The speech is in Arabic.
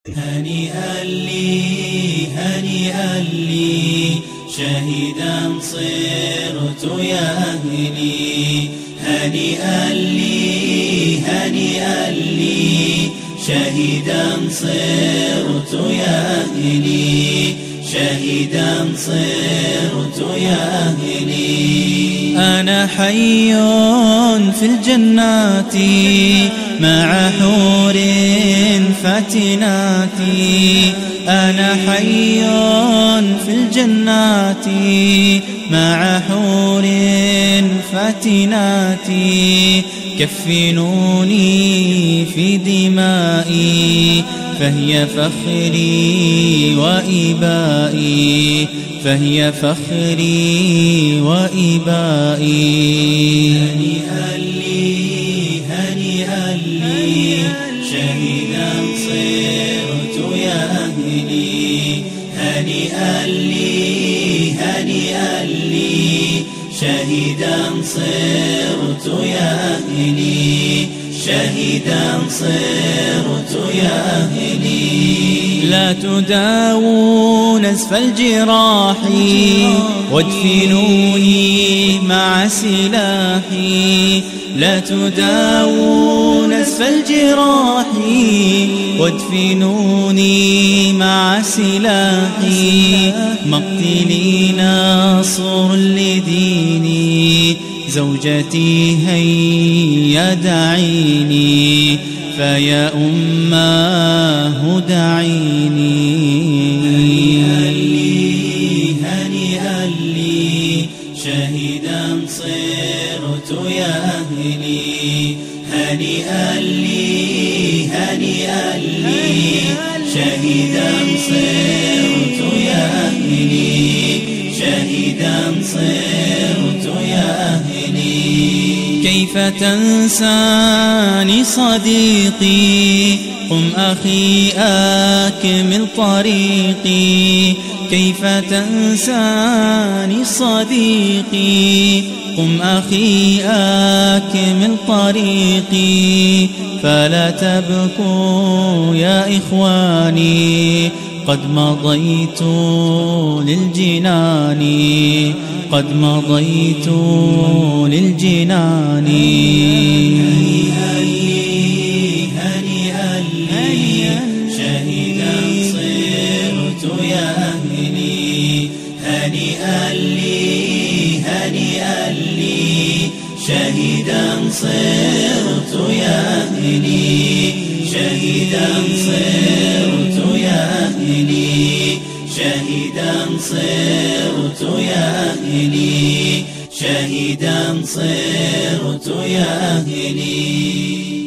هنيئا لي هنيئا لي شهيدا صرت يا أهلي. هنيئا لي هنيئا لي شهيدا صرت يا أهلي. شهيدا صرت يا أهلي. أنا حي في الجنات مع حور فاتنات. أنا حي في الجنات مع حور فاتنات. كفنوني في دمائي فهي فخري وإبائي. فهي فخري وإبائي. هنيئا لي هنيئا لي شهيدا صرت يا أهلي. هنيئا لي هنيئا لي شهيدا صرت يا أهلي. شهيدا صرت يا أهلي. لا تداووا نزف الجراح وادفنوني مع سلاحي. لا تداووا نزف الجراح وادفنوني مع سلاحي. مقتلي ناصر لديني. زوجتي هيا دعيني فيا أماه دعيني. هنيئا لي هنيئا لي شهيدا صرت يا أهلي. هنيئا لي هنيئا لي شهيدا صرت يا أهلي. شهيدا صرت يا أهلي. كيف تنساني صديقي؟ قم أخي أكمل طريقي. كيف تنساني صديقي؟ قم أخي أكمل طريقي. فلا تبكوا يا إخواني قد مضيت للجنان. قد مضيت للجنان. هنيئا لي هنيئا لي شهيدا صرت يا أهلي. هنيئا لي هنيئا لي شهيدا صرت يا أهلي. شهيدا صرت يا أهلي. شهيدا صرت يا أهلي. شهيدا صرت يا أهلي.